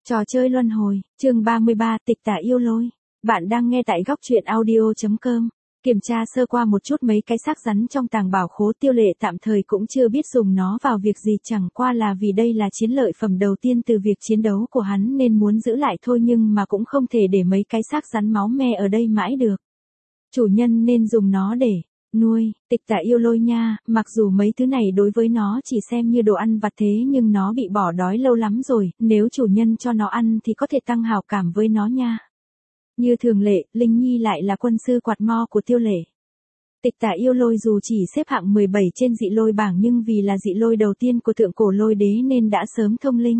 Trò chơi luân hồi, chương 33, tịch tả yêu lôi. Bạn đang nghe tại góc truyện audio.com. Kiểm tra sơ qua một chút mấy cái xác rắn trong tàng bảo khố, Tiêu Lệ tạm thời cũng chưa biết dùng nó vào việc gì, chẳng qua là vì đây là chiến lợi phẩm đầu tiên từ việc chiến đấu của hắn nên muốn giữ lại thôi, nhưng mà cũng không thể để mấy cái xác rắn máu me ở đây mãi được. Chủ nhân nên dùng nó để nuôi, tịch tả yêu lôi nha. Mặc dù mấy thứ này đối với nó chỉ xem như đồ ăn vặt thế nhưng nó bị bỏ đói lâu lắm rồi, nếu chủ nhân cho nó ăn thì có thể tăng hảo cảm với nó nha. Như thường lệ, Linh Nhi lại là quân sư quạt mo của Tiêu Lệ. Tịch tả yêu lôi dù chỉ xếp hạng 17 trên dị lôi bảng nhưng vì là dị lôi đầu tiên của thượng cổ lôi đế nên đã sớm thông linh.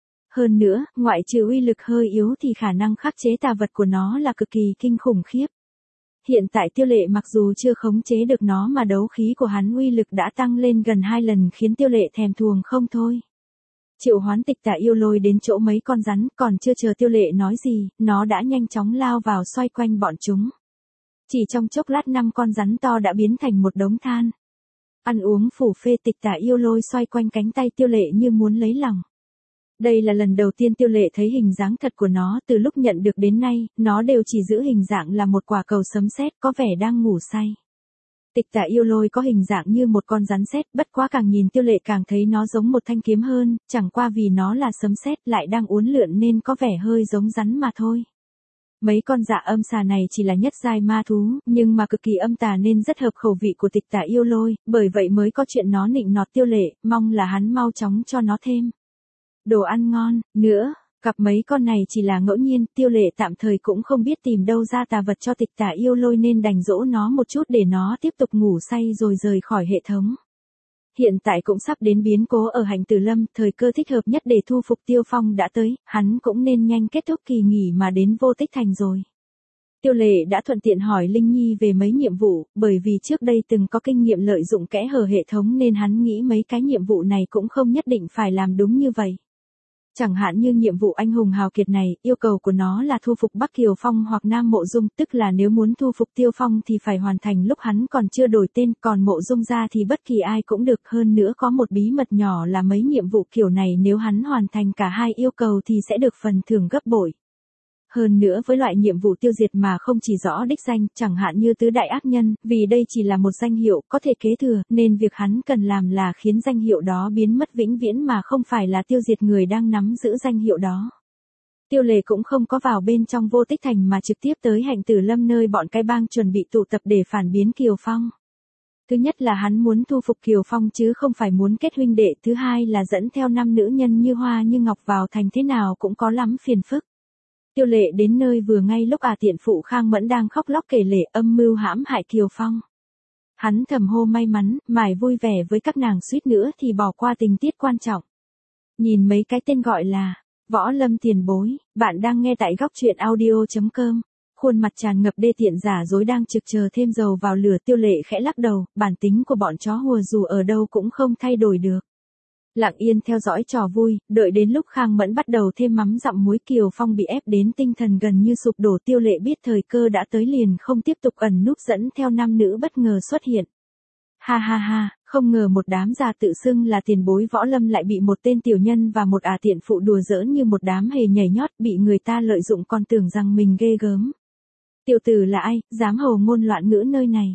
Hơn nữa, ngoại trừ uy lực hơi yếu thì khả năng khắc chế tà vật của nó là cực kỳ kinh khủng khiếp. Hiện tại Tiêu Lệ mặc dù chưa khống chế được nó mà đấu khí của hắn uy lực đã tăng lên gần 2 lần khiến Tiêu Lệ thèm thuồng không thôi. Triệu hoán tịch tả yêu lôi đến chỗ mấy con rắn, còn chưa chờ Tiêu Lệ nói gì, nó đã nhanh chóng lao vào xoay quanh bọn chúng. Chỉ trong chốc lát 5 con rắn to đã biến thành một đống than. Ăn uống phủ phê, tịch tả yêu lôi xoay quanh cánh tay Tiêu Lệ như muốn lấy lòng. Đây là lần đầu tiên Tiêu Lệ thấy hình dáng thật của nó, từ lúc nhận được đến nay, nó đều chỉ giữ hình dạng là một quả cầu sấm sét có vẻ đang ngủ say. Tịch tả yêu lôi có hình dạng như một con rắn sét, bất quá càng nhìn Tiêu Lệ càng thấy nó giống một thanh kiếm hơn, chẳng qua vì nó là sấm sét lại đang uốn lượn nên có vẻ hơi giống rắn mà thôi. Mấy con dạ âm xà này chỉ là nhất giai ma thú, nhưng mà cực kỳ âm tà nên rất hợp khẩu vị của tịch tả yêu lôi, bởi vậy mới có chuyện nó nịnh nọt Tiêu Lệ, mong là hắn mau chóng cho nó thêm đồ ăn ngon. Nữa, cặp mấy con này chỉ là ngẫu nhiên, Tiêu Lệ tạm thời cũng không biết tìm đâu ra tà vật cho tịch tả yêu lôi nên đành dỗ nó một chút để nó tiếp tục ngủ say rồi rời khỏi hệ thống. Hiện tại cũng sắp đến biến cố ở Hành Tử Lâm, thời cơ thích hợp nhất để thu phục Tiêu Phong đã tới, hắn cũng nên nhanh kết thúc kỳ nghỉ mà đến Vô Tích Thành rồi. Tiêu Lệ đã thuận tiện hỏi Linh Nhi về mấy nhiệm vụ, bởi vì trước đây từng có kinh nghiệm lợi dụng kẽ hở hệ thống nên hắn nghĩ mấy cái nhiệm vụ này cũng không nhất định phải làm đúng như vậy. Chẳng hạn như nhiệm vụ anh hùng hào kiệt này, yêu cầu của nó là thu phục Bắc Kiều Phong hoặc Nam Mộ Dung, tức là nếu muốn thu phục Tiêu Phong thì phải hoàn thành lúc hắn còn chưa đổi tên, còn Mộ Dung ra thì bất kỳ ai cũng được. Hơn nữa có một bí mật nhỏ là mấy nhiệm vụ kiểu này nếu hắn hoàn thành cả hai yêu cầu thì sẽ được phần thưởng gấp bội. Hơn nữa với loại nhiệm vụ tiêu diệt mà không chỉ rõ đích danh, chẳng hạn như tứ đại ác nhân, vì đây chỉ là một danh hiệu có thể kế thừa, nên việc hắn cần làm là khiến danh hiệu đó biến mất vĩnh viễn mà không phải là tiêu diệt người đang nắm giữ danh hiệu đó. Tiêu Lệ cũng không có vào bên trong Vô Tích Thành mà trực tiếp tới Hành Tử Lâm nơi bọn cái bang chuẩn bị tụ tập để phản biến Kiều Phong. Thứ nhất là hắn muốn thu phục Kiều Phong chứ không phải muốn kết huynh đệ, thứ hai là dẫn theo 5 nữ nhân như hoa như ngọc vào thành thế nào cũng có lắm phiền phức. Tiêu Lệ đến nơi vừa ngay lúc tiện phụ Khang Mẫn đang khóc lóc kể lể âm mưu hãm hại Kiều Phong. Hắn thầm hô may mắn, mải vui vẻ với các nàng suýt nữa thì bỏ qua tình tiết quan trọng. Nhìn mấy cái tên gọi là Võ Lâm tiền bối, bạn đang nghe tại góc truyện audio.com. Khuôn mặt tràn ngập đê tiện giả dối đang trực chờ thêm dầu vào lửa. Tiêu Lệ khẽ lắc đầu, bản tính của bọn chó hùa dù ở đâu cũng không thay đổi được. Lặng yên theo dõi trò vui, đợi đến lúc Khang Mẫn bắt đầu thêm mắm dặm muối, Kiều Phong bị ép đến tinh thần gần như sụp đổ. Tiêu Lệ biết thời cơ đã tới liền không tiếp tục ẩn núp, dẫn theo 5 nữ bất ngờ xuất hiện. Ha ha ha, không ngờ một đám già tự xưng là tiền bối võ lâm lại bị một tên tiểu nhân và một tiện phụ đùa giỡn như một đám hề nhảy nhót, bị người ta lợi dụng còn tưởng rằng mình ghê gớm. Tiểu tử là ai, dám hồ ngôn loạn ngữ nơi này?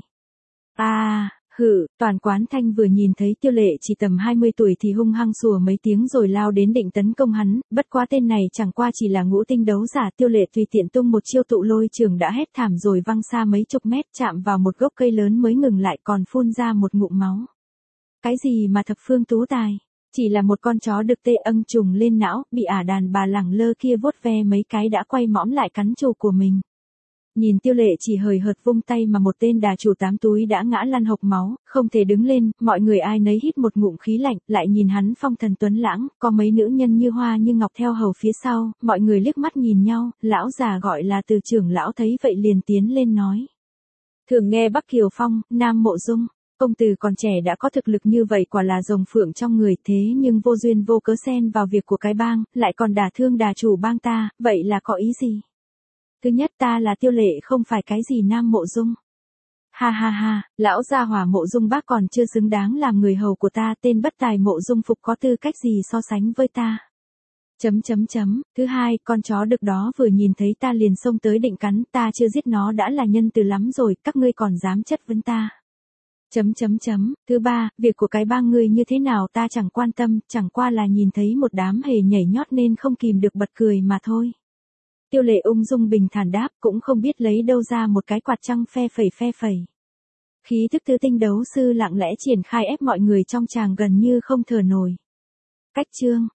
Hử, toàn quán thanh vừa nhìn thấy Tiêu Lệ chỉ tầm 20 tuổi thì hung hăng sủa mấy tiếng rồi lao đến định tấn công hắn, bất quá tên này chẳng qua chỉ là ngũ tinh đấu giả. Tiêu Lệ tùy tiện tung một chiêu tụ lôi trường đã hét thảm rồi văng xa mấy chục mét, chạm vào một gốc cây lớn mới ngừng lại còn phun ra một ngụm máu. Cái gì mà thập phương tú tài, chỉ là một con chó được tê âng trùng lên não, bị đàn bà lẳng lơ kia vuốt ve mấy cái đã quay mõm lại cắn chủ của mình. Nhìn Tiêu Lệ chỉ hời hợt vung tay mà một tên đà chủ 8 túi đã ngã lăn hộc máu, không thể đứng lên, mọi người ai nấy hít một ngụm khí lạnh, lại nhìn hắn phong thần tuấn lãng, có mấy nữ nhân như hoa như ngọc theo hầu phía sau, mọi người liếc mắt nhìn nhau, lão già gọi là Từ trưởng lão thấy vậy liền tiến lên nói. Thường nghe Bắc Kiều Phong, Nam Mộ Dung, công tử còn trẻ đã có thực lực như vậy quả là rồng phượng trong người, thế nhưng vô duyên vô cớ xen vào việc của cái bang, lại còn đả thương đà chủ bang ta, vậy là có ý gì? Thứ nhất ta là Tiêu Lệ không phải cái gì Nam Mộ Dung. Ha ha ha, lão gia hỏa Mộ Dung bác còn chưa xứng đáng làm người hầu của ta, tên bất tài Mộ Dung Phục có tư cách gì so sánh với ta. Thứ hai, con chó đực đó vừa nhìn thấy ta liền xông tới định cắn, ta chưa giết nó đã là nhân từ lắm rồi, các ngươi còn dám chất vấn ta. Thứ ba, việc của cái bang ngươi như thế nào ta chẳng quan tâm, chẳng qua là nhìn thấy một đám hề nhảy nhót nên không kìm được bật cười mà thôi. Tiêu Lệ ung dung bình thản đáp, cũng không biết lấy đâu ra một cái quạt trăng phe phẩy. Khí thức tứ tinh đấu sư lặng lẽ triển khai ép mọi người trong tràng gần như không thở nổi. Cách chương